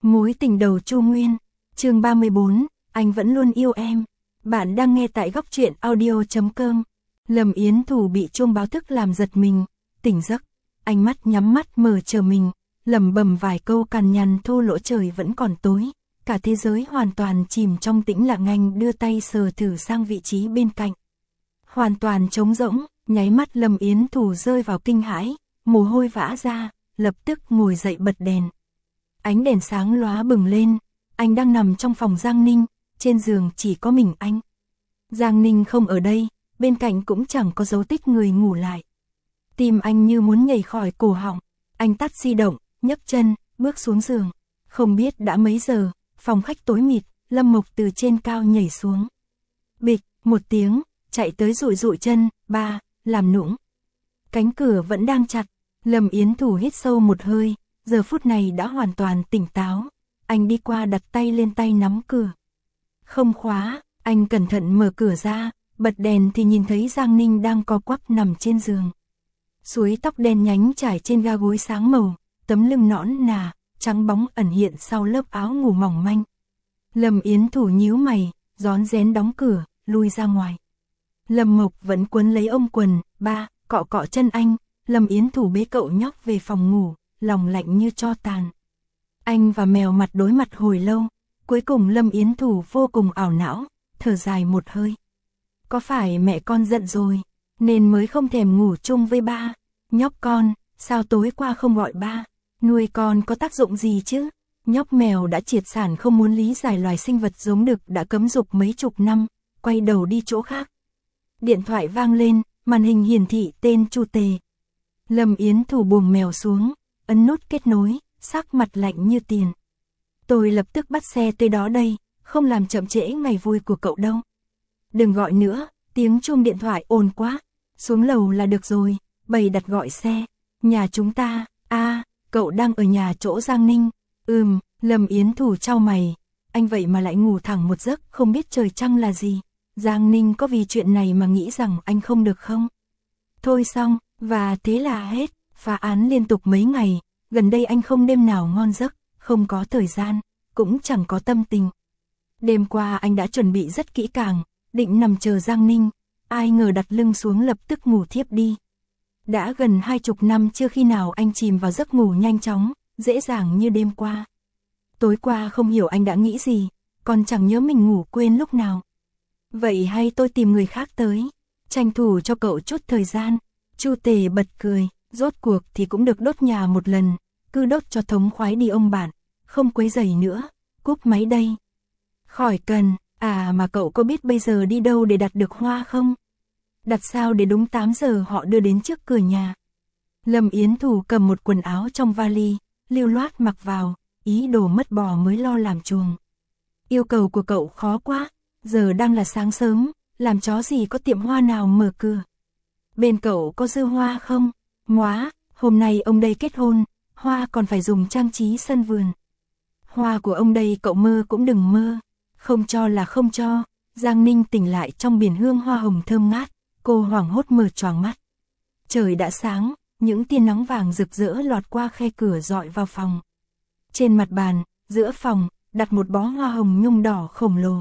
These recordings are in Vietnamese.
Mối tình đầu Chu Nguyên, chương 34, anh vẫn luôn yêu em. Bạn đang nghe tại góc truyện audio.com. Lâm Yến Thủ bị chuông báo thức làm giật mình, tỉnh giấc, ánh mắt nhắm mắt mở chờ mình, lẩm bẩm vài câu cằn nhằn thô lỗ. Trời vẫn còn tối, cả thế giới hoàn toàn chìm trong tĩnh lặng. Anh đưa tay sờ thử sang vị trí bên cạnh. Hoàn toàn trống rỗng, nháy mắt Lâm Yến Thủ rơi vào kinh hãi, mồ hôi vã ra, lập tức ngồi dậy bật đèn. Ánh đèn sáng lóa bừng lên, anh đang nằm trong phòng Giang Ninh, trên giường chỉ có mình anh. Giang Ninh không ở đây, bên cạnh cũng chẳng có dấu tích người ngủ lại. Tim anh như muốn nhảy khỏi cổ họng, anh tắt di động, nhấc chân, bước xuống giường. Không biết đã mấy giờ, phòng khách tối mịt, Lâm Mộc từ trên cao nhảy xuống. Bịch, một tiếng, chạy tới dụi dụi chân, ba, làm nũng. Cánh cửa vẫn đang chặt, Lâm Yến Thủ hít sâu một hơi, giờ phút này đã hoàn toàn tỉnh táo. Anh đi qua đặt tay lên tay nắm cửa. Không khóa, anh cẩn thận mở cửa ra, bật đèn thì nhìn thấy Giang Ninh đang co quắp nằm trên giường. Suối tóc đen nhánh trải trên ga gối sáng màu, tấm lưng nõn nà, trắng bóng ẩn hiện sau lớp áo ngủ mỏng manh. Lâm Yến Thủ nhíu mày, rón rén đóng cửa, lui ra ngoài. Lâm Mộc vẫn quấn lấy ôm quần, ba, cọ cọ chân anh. Lâm Yến Thủ bế cậu nhóc về phòng ngủ, lòng lạnh như tro tàn. Anh và mèo mặt đối mặt hồi lâu, cuối cùng Lâm Yến Thủ vô cùng ảo não, thở dài một hơi. Có phải mẹ con giận rồi, nên mới không thèm ngủ chung với ba? Nhóc con, sao tối qua không gọi ba? Nuôi con có tác dụng gì chứ? Nhóc mèo đã triệt sản không muốn lý giải. Loài sinh vật giống đực đã cấm dục mấy chục năm, quay đầu đi chỗ khác. Điện thoại vang lên, màn hình hiển thị tên Chu Tề. Lâm Yến Thủ buông mèo xuống, ấn nút kết nối, sắc mặt lạnh như tiền. Tôi lập tức bắt xe tới đó đây, không làm chậm trễ ngày vui của cậu đâu. Đừng gọi nữa, tiếng chuông điện thoại ồn quá. Xuống lầu là được rồi, bày đặt gọi xe. Nhà chúng ta, cậu đang ở nhà chỗ Giang Ninh. Lâm Yến Thủ chau mày. Anh vậy mà lại ngủ thẳng một giấc, không biết trời trăng là gì. Giang Ninh có vì chuyện này mà nghĩ rằng anh không được không? Thôi xong, và thế là hết. Phá án liên tục mấy ngày, gần đây anh không đêm nào ngon giấc, không có thời gian, cũng chẳng có tâm tình. Đêm qua anh đã chuẩn bị rất kỹ càng, định nằm chờ Giang Ninh, ai ngờ đặt lưng xuống lập tức ngủ thiếp đi. Đã gần 20 năm chưa khi nào anh chìm vào giấc ngủ nhanh chóng, dễ dàng như đêm qua. Tối qua không hiểu anh đã nghĩ gì, còn chẳng nhớ mình ngủ quên lúc nào. Vậy hay tôi tìm người khác tới, tranh thủ cho cậu chút thời gian. Chu Tề bật cười, rốt cuộc thì cũng được đốt nhà một lần, cứ đốt cho thống khoái đi ông bạn, không quấy rầy nữa, cúp máy đây. Khỏi cần, mà cậu có biết bây giờ đi đâu để đặt được hoa không? Đặt sao để đúng 8 giờ họ đưa đến trước cửa nhà. Lâm Yến Thủ cầm một quần áo trong vali, lưu loát mặc vào, ý đồ mất bò mới lo làm chuồng. Yêu cầu của cậu khó quá, giờ đang là sáng sớm, làm chó gì có tiệm hoa nào mở cửa. Bên cậu có dư hoa không? Móa, hôm nay ông đây kết hôn, hoa còn phải dùng trang trí sân vườn. Hoa của ông đây cậu mơ cũng đừng mơ, không cho là không cho. Giang Ninh tỉnh lại trong biển hương hoa hồng thơm ngát, cô hoảng hốt mở choàng mắt. Trời đã sáng, những tia nắng vàng rực rỡ lọt qua khe cửa dọi vào phòng. Trên mặt bàn, giữa phòng, đặt một bó hoa hồng nhung đỏ khổng lồ.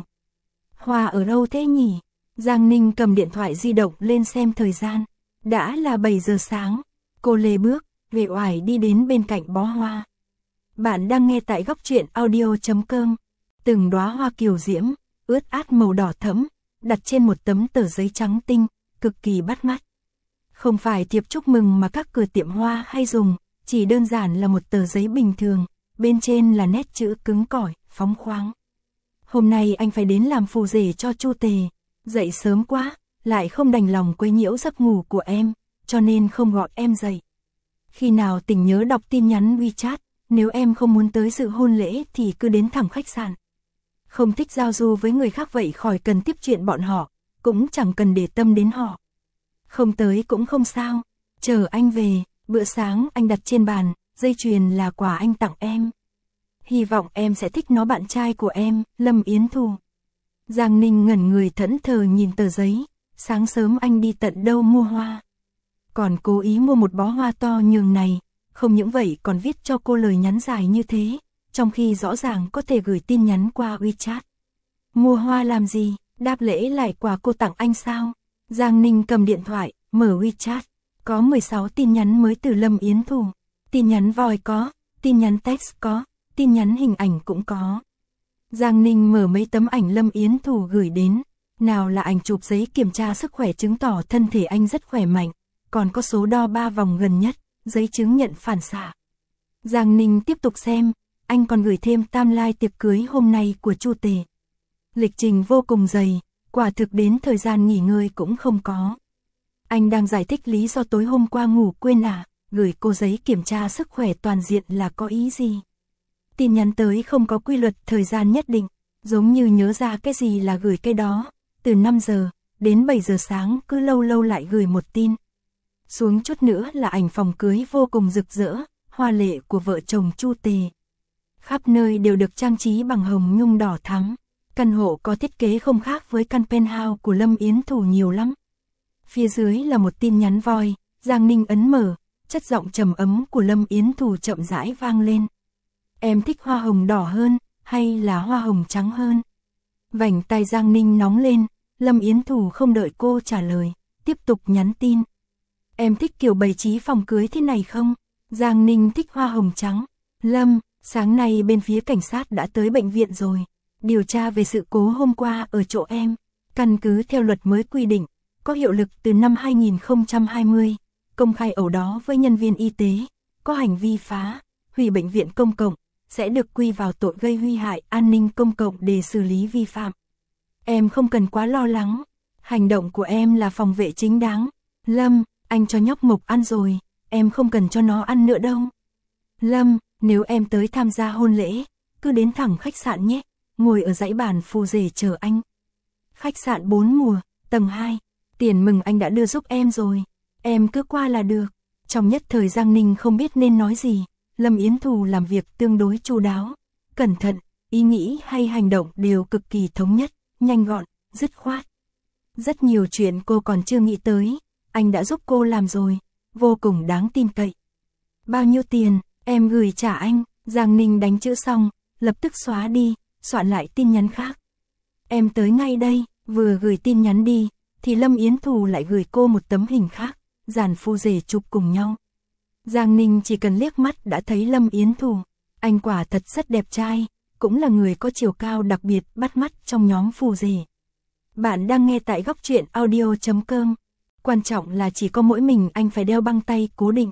Hoa ở đâu thế nhỉ? Giang Ninh cầm điện thoại di động lên xem thời gian. Đã là 7 giờ sáng. Cô lê bước, uể oải đi đến bên cạnh bó hoa. Bạn đang nghe tại góc truyện audio.com. Từng đóa hoa kiều diễm, ướt át màu đỏ thẫm, đặt trên một tấm tờ giấy trắng tinh, cực kỳ bắt mắt. Không phải thiệp chúc mừng mà các cửa tiệm hoa hay dùng, chỉ đơn giản là một tờ giấy bình thường, bên trên là nét chữ cứng cỏi, phóng khoáng. Hôm nay anh phải đến làm phù rể cho Chu Tề. Dậy sớm quá, lại không đành lòng quấy nhiễu giấc ngủ của em, cho nên không gọi em dậy. Khi nào tỉnh nhớ đọc tin nhắn WeChat, nếu em không muốn tới dự hôn lễ thì cứ đến thẳng khách sạn. Không thích giao du với người khác vậy khỏi cần tiếp chuyện bọn họ, cũng chẳng cần để tâm đến họ. Không tới cũng không sao, chờ anh về, bữa sáng anh đặt trên bàn, dây chuyền là quà anh tặng em. Hy vọng em sẽ thích nó. Bạn trai của em, Lâm Yến Thủ. Giang Ninh ngẩn người thẫn thờ nhìn tờ giấy, sáng sớm anh đi tận đâu mua hoa. Còn cố ý mua một bó hoa to nhường này, không những vậy còn viết cho cô lời nhắn dài như thế, trong khi rõ ràng có thể gửi tin nhắn qua WeChat. Mua hoa làm gì, đáp lễ lại quà cô tặng anh sao? Giang Ninh cầm điện thoại, mở WeChat, có 16 tin nhắn mới từ Lâm Yến Thủ. Tin nhắn voice có, tin nhắn text có, tin nhắn hình ảnh cũng có. Giang Ninh mở mấy tấm ảnh Lâm Yến Thủ gửi đến, nào là ảnh chụp giấy kiểm tra sức khỏe chứng tỏ thân thể anh rất khỏe mạnh, còn có số đo 3 vòng gần nhất, giấy chứng nhận phản xạ. Giang Ninh tiếp tục xem, anh còn gửi thêm timeline tiệc cưới hôm nay của Chu Tề. Lịch trình vô cùng dày, quả thực đến thời gian nghỉ ngơi cũng không có. Anh đang giải thích lý do tối hôm qua ngủ quên gửi cô giấy kiểm tra sức khỏe toàn diện là có ý gì. Tin nhắn tới không có quy luật thời gian nhất định, giống như nhớ ra cái gì là gửi cái đó, từ 5 giờ đến 7 giờ sáng cứ lâu lâu lại gửi một tin. Xuống chút nữa là ảnh phòng cưới vô cùng rực rỡ, hoa lệ của vợ chồng Chu Tề. Khắp nơi đều được trang trí bằng hồng nhung đỏ thắm. Căn hộ có thiết kế không khác với căn penthouse của Lâm Yến Thủ nhiều lắm. Phía dưới là một tin nhắn voice, Giang Ninh ấn mở, chất giọng trầm ấm của Lâm Yến Thủ chậm rãi vang lên. Em thích hoa hồng đỏ hơn, hay là hoa hồng trắng hơn? Vành tai Giang Ninh nóng lên, Lâm Yến Thủ không đợi cô trả lời, tiếp tục nhắn tin. Em thích kiểu bày trí phòng cưới thế này không? Giang Ninh thích hoa hồng trắng. Lâm, sáng nay bên phía cảnh sát đã tới bệnh viện rồi. Điều tra về sự cố hôm qua ở chỗ em. Căn cứ theo luật mới quy định, có hiệu lực từ năm 2020, công khai ẩu đó với nhân viên y tế, có hành vi phá, hủy bệnh viện công cộng, sẽ được quy vào tội gây nguy hại an ninh công cộng để xử lý vi phạm. Em không cần quá lo lắng, hành động của em là phòng vệ chính đáng. Lâm, anh cho nhóc Mộc ăn rồi, em không cần cho nó ăn nữa đâu. Lâm, nếu em tới tham gia hôn lễ, cứ đến thẳng khách sạn nhé, ngồi ở dãy bàn phù rể chờ anh. Khách sạn 4 mùa, tầng 2, tiền mừng anh đã đưa giúp em rồi, em cứ qua là được. Trong nhất thời Giang Ninh không biết nên nói gì, Lâm Yến Thủ làm việc tương đối chu đáo, cẩn thận, ý nghĩ hay hành động đều cực kỳ thống nhất, nhanh gọn, dứt khoát. Rất nhiều chuyện cô còn chưa nghĩ tới, anh đã giúp cô làm rồi, vô cùng đáng tin cậy. Bao nhiêu tiền, em gửi trả anh. Giang Ninh đánh chữ xong, lập tức xóa đi, soạn lại tin nhắn khác. Em tới ngay đây, vừa gửi tin nhắn đi, thì Lâm Yến Thủ lại gửi cô một tấm hình khác, dàn phu rể chụp cùng nhau. Giang Ninh chỉ cần liếc mắt đã thấy Lâm Yến Thủ, anh quả thật rất đẹp trai, cũng là người có chiều cao đặc biệt bắt mắt trong nhóm phu rể. Bạn đang nghe tại góc truyện audio.com, quan trọng là chỉ có mỗi mình anh phải đeo băng tay cố định.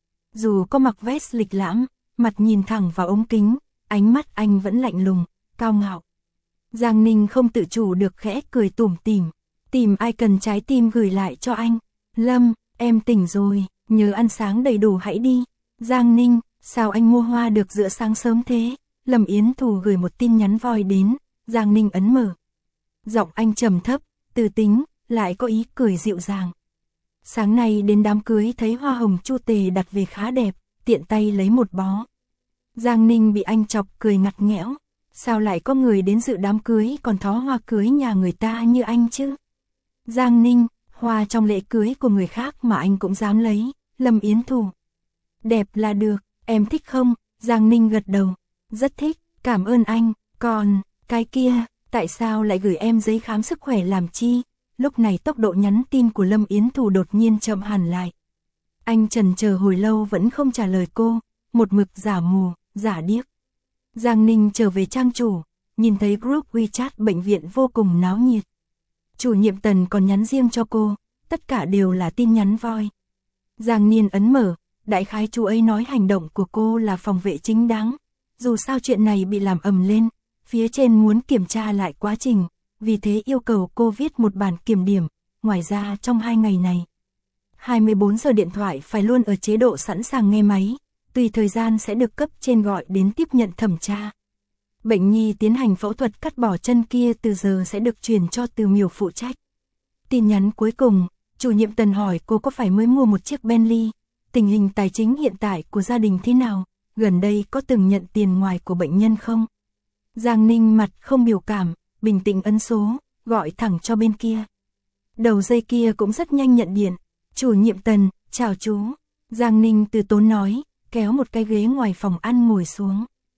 Dù có mặc vest lịch lãm, mặt nhìn thẳng vào ống kính, ánh mắt anh vẫn lạnh lùng, cao ngạo. Giang Ninh không tự chủ được khẽ cười tủm tỉm, tìm ai cần trái tim gửi lại cho anh. Lâm, em tỉnh rồi, nhớ ăn sáng đầy đủ hãy đi. Giang Ninh, sao anh mua hoa được giữa sáng sớm thế? Lâm Yến Thủ gửi một tin nhắn voice đến, Giang Ninh ấn mở. Giọng anh trầm thấp, từ tính, lại có ý cười dịu dàng. Sáng nay đến đám cưới thấy hoa hồng Chu Tề đặt về khá đẹp, tiện tay lấy một bó. Giang Ninh bị anh chọc cười ngặt nghẽo, sao lại có người đến dự đám cưới còn thó hoa cưới nhà người ta như anh chứ? Giang Ninh, hoa trong lễ cưới của người khác mà anh cũng dám lấy. Lâm Yến Thủ, đẹp là được, em thích không? Giang Ninh gật đầu, rất thích, cảm ơn anh. Còn, cái kia, tại sao lại gửi em giấy khám sức khỏe làm chi? Lúc này tốc độ nhắn tin của Lâm Yến Thủ đột nhiên chậm hẳn lại. Anh chần chờ hồi lâu vẫn không trả lời cô, một mực giả mù, giả điếc. Giang Ninh trở về trang chủ, nhìn thấy group WeChat bệnh viện vô cùng náo nhiệt. Chủ nhiệm Tần còn nhắn riêng cho cô, tất cả đều là tin nhắn voice. Giang Niên ấn mở, đại khái chú ấy nói hành động của cô là phòng vệ chính đáng. Dù sao chuyện này bị làm ầm lên, phía trên muốn kiểm tra lại quá trình, vì thế yêu cầu cô viết một bản kiểm điểm. Ngoài ra trong 2 ngày này, 24 giờ điện thoại phải luôn ở chế độ sẵn sàng nghe máy, tùy thời gian sẽ được cấp trên gọi đến tiếp nhận thẩm tra. Bệnh nhi tiến hành phẫu thuật cắt bỏ chân kia từ giờ sẽ được chuyển cho Từ Miểu phụ trách. Tin nhắn cuối cùng, chủ nhiệm Tần hỏi cô có phải mới mua một chiếc Bentley, tình hình tài chính hiện tại của gia đình thế nào, gần đây có từng nhận tiền ngoài của bệnh nhân không? Giang Ninh mặt không biểu cảm, bình tĩnh ấn số, gọi thẳng cho bên kia. Đầu dây kia cũng rất nhanh nhận điện. Chủ nhiệm Tần, chào chú. Giang Ninh từ tốn nói, kéo một cái ghế ngoài phòng ăn ngồi xuống.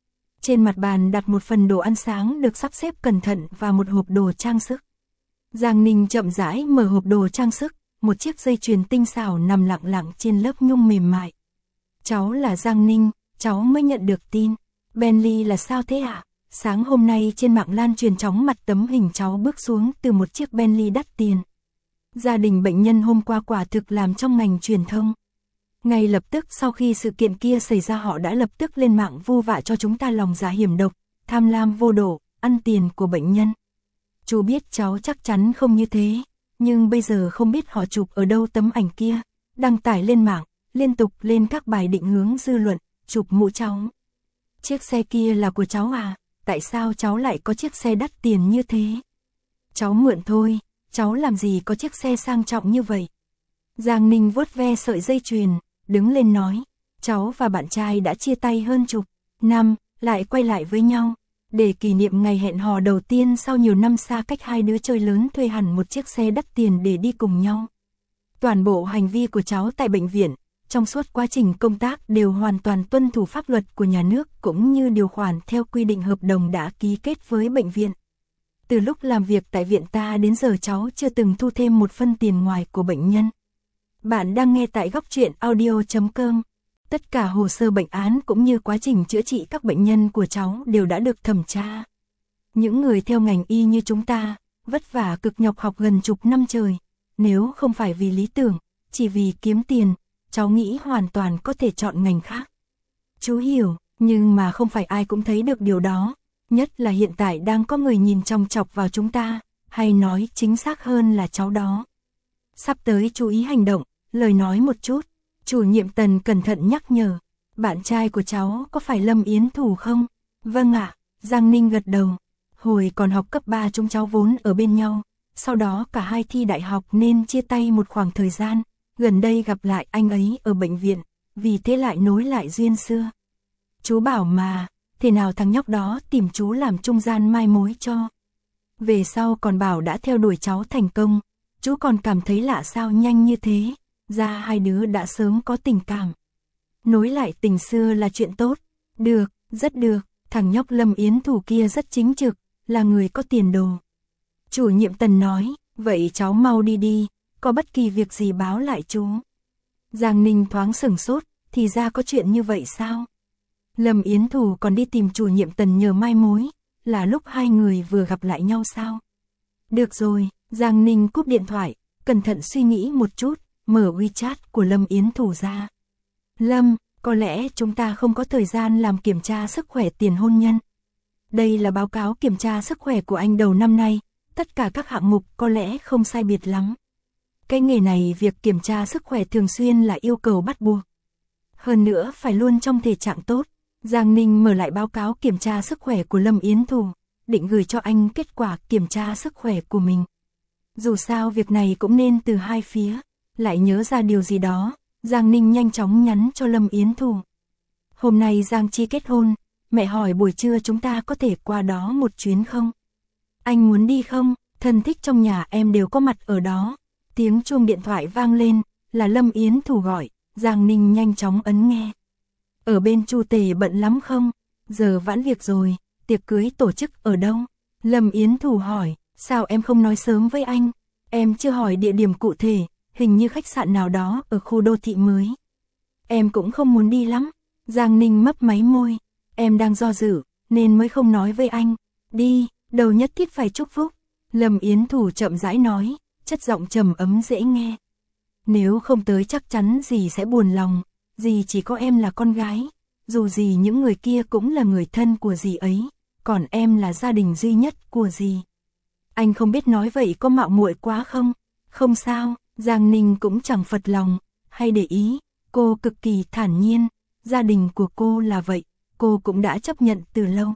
Trên mặt bàn đặt một phần đồ ăn sáng được sắp xếp cẩn thận và một hộp đồ trang sức. Giang Ninh chậm rãi mở hộp đồ trang sức, một chiếc dây chuyền tinh xảo nằm lặng lặng trên lớp nhung mềm mại. Cháu là Giang Ninh, cháu mới nhận được tin. Bentley là sao thế ạ? Sáng hôm nay trên mạng lan truyền chóng mặt tấm hình cháu bước xuống từ một chiếc Bentley đắt tiền. Gia đình bệnh nhân hôm qua quả thực làm trong ngành truyền thông. Ngay lập tức sau khi sự kiện kia xảy ra họ đã lập tức lên mạng vu vạ cho chúng ta lòng dạ hiểm độc, tham lam vô độ, ăn tiền của bệnh nhân. Chú biết cháu chắc chắn không như thế, nhưng bây giờ không biết họ chụp ở đâu tấm ảnh kia, đăng tải lên mạng, liên tục lên các bài định hướng dư luận, chụp mũ cháu. Chiếc xe kia là của cháu à? Tại sao cháu lại có chiếc xe đắt tiền như thế? Cháu mượn thôi, cháu làm gì có chiếc xe sang trọng như vậy? Giang Ninh vuốt ve sợi dây chuyền, đứng lên nói, cháu và bạn trai đã chia tay hơn chục năm, lại quay lại với nhau. Để kỷ niệm ngày hẹn hò đầu tiên sau nhiều năm xa cách, hai đứa chơi lớn thuê hẳn một chiếc xe đắt tiền để đi cùng nhau. Toàn bộ hành vi của cháu tại bệnh viện, trong suốt quá trình công tác đều hoàn toàn tuân thủ pháp luật của nhà nước cũng như điều khoản theo quy định hợp đồng đã ký kết với bệnh viện. Từ lúc làm việc tại viện ta đến giờ cháu chưa từng thu thêm một phân tiền ngoài của bệnh nhân. Bạn đang nghe tại Góc Truyện Audio.com. Tất cả hồ sơ bệnh án cũng như quá trình chữa trị các bệnh nhân của cháu đều đã được thẩm tra. Những người theo ngành y như chúng ta, vất vả cực nhọc học gần chục năm trời, nếu không phải vì lý tưởng, chỉ vì kiếm tiền, cháu nghĩ hoàn toàn có thể chọn ngành khác. Chú hiểu, nhưng mà không phải ai cũng thấy được điều đó, nhất là hiện tại đang có người nhìn chòng chọc vào chúng ta, hay nói chính xác hơn là cháu đó. Sắp tới chú ý hành động, lời nói một chút. Chủ nhiệm Tần cẩn thận nhắc nhở, bạn trai của cháu có phải Lâm Yến Thủ không? Vâng ạ, Giang Ninh gật đầu. Hồi còn học cấp 3 chúng cháu vốn ở bên nhau, sau đó cả hai thi đại học nên chia tay một khoảng thời gian, gần đây gặp lại anh ấy ở bệnh viện, vì thế lại nối lại duyên xưa. Chú bảo mà, thế nào thằng nhóc đó tìm chú làm trung gian mai mối cho. Về sau còn bảo đã theo đuổi cháu thành công, chú còn cảm thấy lạ sao nhanh như thế. Ra hai đứa đã sớm có tình cảm. Nối lại tình xưa là chuyện tốt. Được, rất được, thằng nhóc Lâm Yến Thủ kia rất chính trực, là người có tiền đồ. Chủ nhiệm Tần nói, vậy cháu mau đi đi, có bất kỳ việc gì báo lại chú. Giang Ninh thoáng sửng sốt, thì ra có chuyện như vậy sao? Lâm Yến Thủ còn đi tìm chủ nhiệm Tần nhờ mai mối, là lúc hai người vừa gặp lại nhau sao? Được rồi, Giang Ninh cúp điện thoại, cẩn thận suy nghĩ một chút. Mở WeChat của Lâm Yến Thủ ra. Lâm, có lẽ chúng ta không có thời gian làm kiểm tra sức khỏe tiền hôn nhân. Đây là báo cáo kiểm tra sức khỏe của anh đầu năm nay, tất cả các hạng mục có lẽ không sai biệt lắm. Cái nghề này việc kiểm tra sức khỏe thường xuyên là yêu cầu bắt buộc. Hơn nữa phải luôn trong thể trạng tốt. Giang Ninh mở lại báo cáo kiểm tra sức khỏe của Lâm Yến Thủ, định gửi cho anh kết quả kiểm tra sức khỏe của mình. Dù sao việc này cũng nên từ hai phía. Lại nhớ ra điều gì đó, Giang Ninh nhanh chóng nhắn cho Lâm Yến Thủ. Hôm nay Giang Chi kết hôn, mẹ hỏi buổi trưa chúng ta có thể qua đó một chuyến không? Anh muốn đi không? Thân thích trong nhà em đều có mặt ở đó. Tiếng chuông điện thoại vang lên, là Lâm Yến Thủ gọi, Giang Ninh nhanh chóng ấn nghe. Ở bên Chu Tề bận lắm không? Giờ vãn việc rồi, tiệc cưới tổ chức ở đâu? Lâm Yến Thủ hỏi, sao em không nói sớm với anh? Em chưa hỏi địa điểm cụ thể. Hình như khách sạn nào đó ở khu đô thị mới. Em cũng không muốn đi lắm. Giang Ninh mấp máy môi. Em đang do dự, nên mới không nói với anh. Đi, đâu nhất thiết phải chúc phúc. Lâm Yến Thủ chậm rãi nói, chất giọng trầm ấm dễ nghe. Nếu không tới chắc chắn dì sẽ buồn lòng. Dì chỉ có em là con gái. Dù gì những người kia cũng là người thân của dì ấy. Còn em là gia đình duy nhất của dì. Anh không biết nói vậy có mạo muội quá không? Không sao. Giang Ninh cũng chẳng phật lòng, hay để ý, cô cực kỳ thản nhiên, gia đình của cô là vậy, cô cũng đã chấp nhận từ lâu.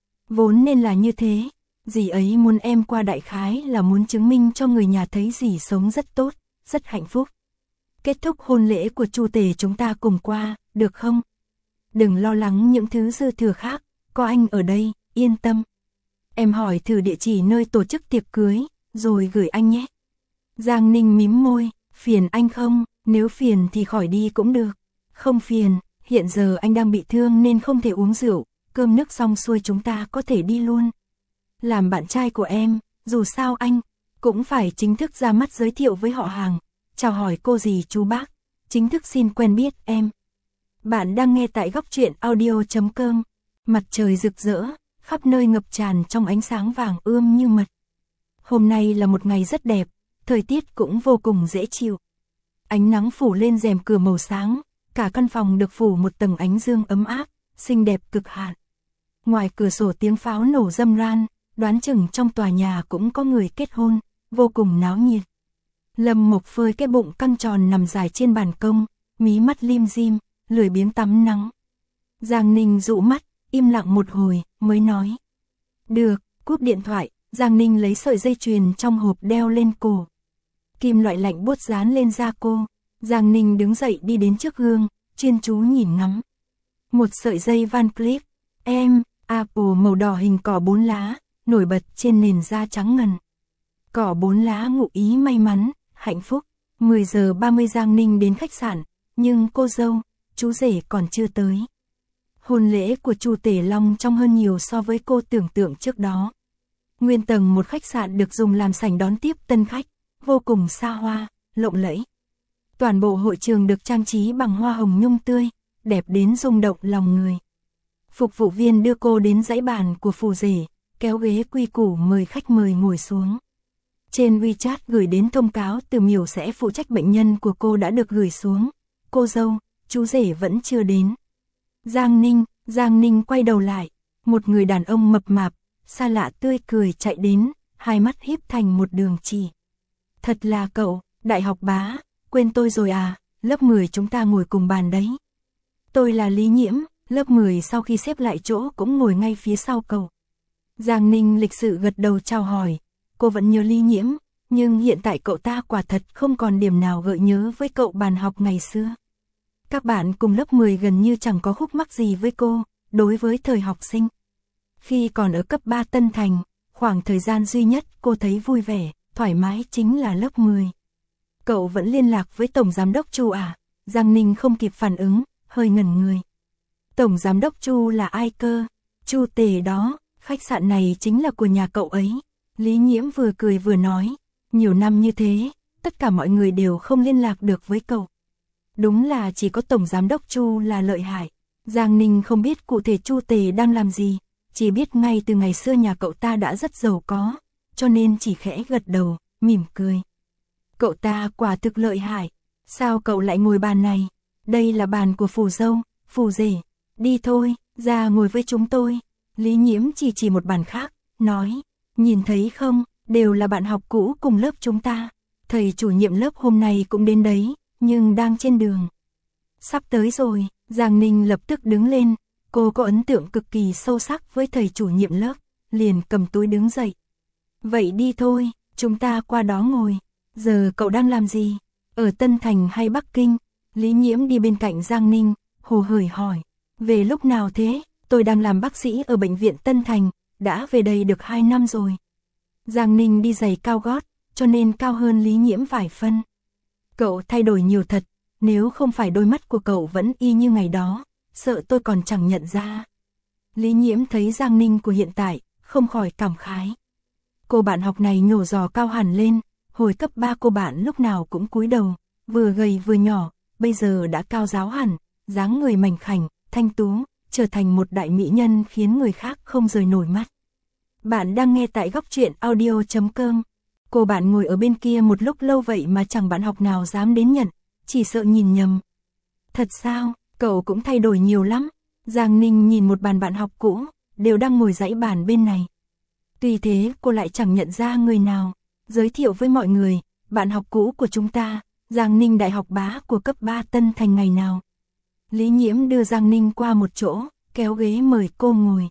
Vốn nên là như thế, dì ấy muốn em qua đại khái là muốn chứng minh cho người nhà thấy dì sống rất tốt, rất hạnh phúc. Kết thúc hôn lễ của Chu Tề chúng ta cùng qua, được không? Đừng lo lắng những thứ dư thừa khác, có anh ở đây, yên tâm. Em hỏi thử địa chỉ nơi tổ chức tiệc cưới, rồi gửi anh nhé. Giang Ninh mím môi, phiền anh không, nếu phiền thì khỏi đi cũng được. Không phiền, hiện giờ anh đang bị thương nên không thể uống rượu, cơm nước xong xuôi chúng ta có thể đi luôn. Làm bạn trai của em, dù sao anh cũng phải chính thức ra mắt giới thiệu với họ hàng, chào hỏi cô dì chú bác, chính thức xin quen biết em. Bạn đang nghe tại góc truyện audio.com. Mặt trời rực rỡ, khắp nơi ngập tràn trong ánh sáng vàng ươm như mật. Hôm nay là một ngày rất đẹp, thời tiết cũng vô cùng dễ chịu. Ánh nắng phủ lên rèm cửa màu sáng, cả căn phòng được phủ một tầng ánh dương ấm áp, xinh đẹp cực hạn. Ngoài cửa sổ tiếng pháo nổ râm ran, đoán chừng trong tòa nhà cũng có người kết hôn, vô cùng náo nhiệt. Lâm Mộc phơi cái bụng căng tròn nằm dài trên ban công, mí mắt lim dim, lười biếng tắm nắng. Giang Ninh dụ mắt, im lặng một hồi, mới nói. Được, cúp điện thoại, Giang Ninh lấy sợi dây chuyền trong hộp đeo lên cổ. Kim loại lạnh buốt dán lên da cô. Giang Ninh đứng dậy đi đến trước gương, chuyên chú nhìn ngắm. Một sợi dây Van Cleef, Apple màu đỏ hình cỏ 4 lá, nổi bật trên nền da trắng ngần. Cỏ 4 lá ngụ ý may mắn, hạnh phúc. 10 giờ 30 Giang Ninh đến khách sạn, nhưng cô dâu, chú rể còn chưa tới. Hôn lễ của Chu Tể Long trong hơn nhiều so với cô tưởng tượng trước đó. Nguyên tầng một khách sạn được dùng làm sảnh đón tiếp tân khách, vô cùng xa hoa, lộng lẫy. Toàn bộ hội trường được trang trí bằng hoa hồng nhung tươi, đẹp đến rung động lòng người. Phục vụ viên đưa cô đến dãy bàn của phù rể, kéo ghế quy củ mời khách mời ngồi xuống. Trên WeChat gửi đến thông cáo từ Miểu sẽ phụ trách bệnh nhân của cô đã được gửi xuống. Cô dâu, chú rể vẫn chưa đến. Giang Ninh quay đầu lại, một người đàn ông mập mạp, xa lạ tươi cười chạy đến, hai mắt híp thành một đường chỉ. Thật là cậu, đại học bá, quên tôi rồi à, lớp 10 chúng ta ngồi cùng bàn đấy. Tôi là Lý Nhiễm, lớp 10 sau khi xếp lại chỗ cũng ngồi ngay phía sau cậu. Giang Ninh lịch sự gật đầu chào hỏi, cô vẫn nhớ Lý Nhiễm, nhưng hiện tại cậu ta quả thật không còn điểm nào gợi nhớ với cậu bàn học ngày xưa. Các bạn cùng lớp 10 gần như chẳng có khúc mắc gì với cô, đối với thời học sinh. Khi còn ở cấp 3 Tân Thành, khoảng thời gian duy nhất cô thấy vui vẻ, thoải mái chính là lớp 10. Cậu vẫn liên lạc với Tổng Giám đốc Chu à? Giang Ninh không kịp phản ứng, hơi ngẩn người. Tổng Giám đốc Chu là ai cơ? Chu Tề đó, khách sạn này chính là của nhà cậu ấy. Lý Nhiễm vừa cười vừa nói, nhiều năm như thế, tất cả mọi người đều không liên lạc được với cậu. Đúng là chỉ có Tổng Giám đốc Chu là lợi hại. Giang Ninh không biết cụ thể Chu Tề đang làm gì, chỉ biết ngay từ ngày xưa nhà cậu ta đã rất giàu có, cho nên chỉ khẽ gật đầu, mỉm cười. Cậu ta quả thực lợi hại, sao cậu lại ngồi bàn này? Đây là bàn của phù dâu, phù rể, đi thôi, ra ngồi với chúng tôi. Lý Nhiễm chỉ một bàn khác, nói, nhìn thấy không, đều là bạn học cũ cùng lớp chúng ta. Thầy chủ nhiệm lớp hôm nay cũng đến đấy, nhưng đang trên đường. Sắp tới rồi, Giang Ninh lập tức đứng lên, cô có ấn tượng cực kỳ sâu sắc với thầy chủ nhiệm lớp, liền cầm túi đứng dậy. Vậy đi thôi, chúng ta qua đó ngồi. Giờ cậu đang làm gì? Ở Tân Thành hay Bắc Kinh? Lý Nhiễm đi bên cạnh Giang Ninh, hồ hởi hỏi. Về lúc nào thế? Tôi đang làm bác sĩ ở bệnh viện Tân Thành, đã về đây được 2 năm rồi. Giang Ninh đi giày cao gót, cho nên cao hơn Lý Nhiễm vài phân. Cậu thay đổi nhiều thật, nếu không phải đôi mắt của cậu vẫn y như ngày đó, sợ tôi còn chẳng nhận ra. Lý Nhiễm thấy Giang Ninh của hiện tại, không khỏi cảm khái. Cô bạn học này nhổ giò cao hẳn lên, hồi cấp 3 cô bạn lúc nào cũng cúi đầu, vừa gầy vừa nhỏ, bây giờ đã cao ráo hẳn, dáng người mảnh khảnh, thanh tú, trở thành một đại mỹ nhân khiến người khác không rời nổi mắt. Bạn đang nghe tại góc truyện audio.com. Cô bạn ngồi ở bên kia một lúc lâu vậy mà chẳng bạn học nào dám đến nhận, chỉ sợ nhìn nhầm. Thật sao, cậu cũng thay đổi nhiều lắm. Giang Ninh nhìn một bàn bạn học cũ, đều đang ngồi dãy bàn bên này. Tuy thế cô lại chẳng nhận ra người nào. Giới thiệu với mọi người, bạn học cũ của chúng ta, Giang Ninh đại học bá của cấp 3 Tân Thành ngày nào. Lý Nhiễm đưa Giang Ninh qua một chỗ, kéo ghế mời cô ngồi.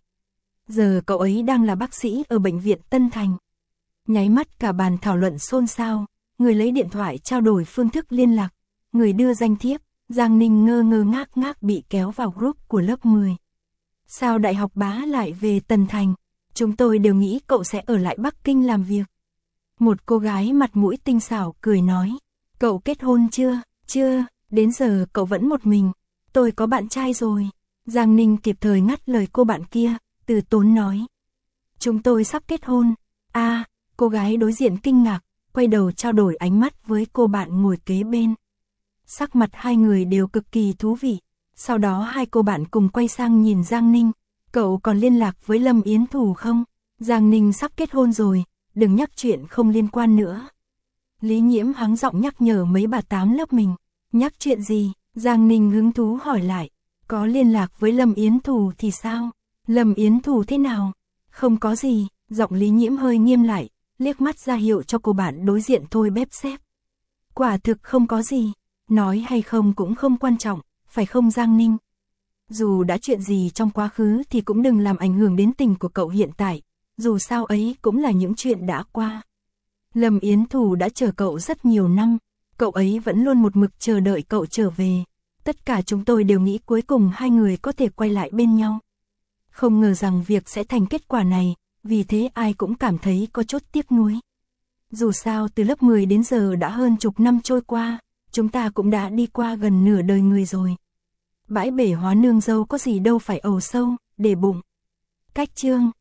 Giờ cậu ấy đang là bác sĩ ở bệnh viện Tân Thành. Nháy mắt cả bàn thảo luận xôn xao, người lấy điện thoại trao đổi phương thức liên lạc, người đưa danh thiếp, Giang Ninh ngơ ngác bị kéo vào group của lớp 10. Sao đại học bá lại về Tân Thành? Chúng tôi đều nghĩ cậu sẽ ở lại Bắc Kinh làm việc. Một cô gái mặt mũi tinh xảo cười nói, cậu kết hôn chưa? Chưa, đến giờ cậu vẫn một mình. Tôi có bạn trai rồi. Giang Ninh kịp thời ngắt lời cô bạn kia, từ tốn nói. Chúng tôi sắp kết hôn. Cô gái đối diện kinh ngạc, quay đầu trao đổi ánh mắt với cô bạn ngồi kế bên. Sắc mặt hai người đều cực kỳ thú vị. Sau đó hai cô bạn cùng quay sang nhìn Giang Ninh. Cậu còn liên lạc với Lâm Yến Thủ không? Giang Ninh sắp kết hôn rồi, đừng nhắc chuyện không liên quan nữa. Lý Nhiễm hắng giọng nhắc nhở mấy bà tám lớp mình. Nhắc chuyện gì? Giang Ninh hứng thú hỏi lại. Có liên lạc với Lâm Yến Thủ thì sao? Lâm Yến Thủ thế nào? Không có gì, giọng Lý Nhiễm hơi nghiêm lại, liếc mắt ra hiệu cho cô bạn đối diện thôi bép xép. Quả thực không có gì, nói hay không cũng không quan trọng, phải không Giang Ninh? Dù đã chuyện gì trong quá khứ thì cũng đừng làm ảnh hưởng đến tình của cậu hiện tại, dù sao ấy cũng là những chuyện đã qua. Lâm Yến Thủ đã chờ cậu rất nhiều năm, cậu ấy vẫn luôn một mực chờ đợi cậu trở về. Tất cả chúng tôi đều nghĩ cuối cùng hai người có thể quay lại bên nhau. Không ngờ rằng việc sẽ thành kết quả này, vì thế ai cũng cảm thấy có chút tiếc nuối. Dù sao từ lớp 10 đến giờ đã hơn chục năm trôi qua, chúng ta cũng đã đi qua gần nửa đời người rồi. Bãi bể hóa nương dâu có gì đâu phải ầu sâu, để bụng. Cách chương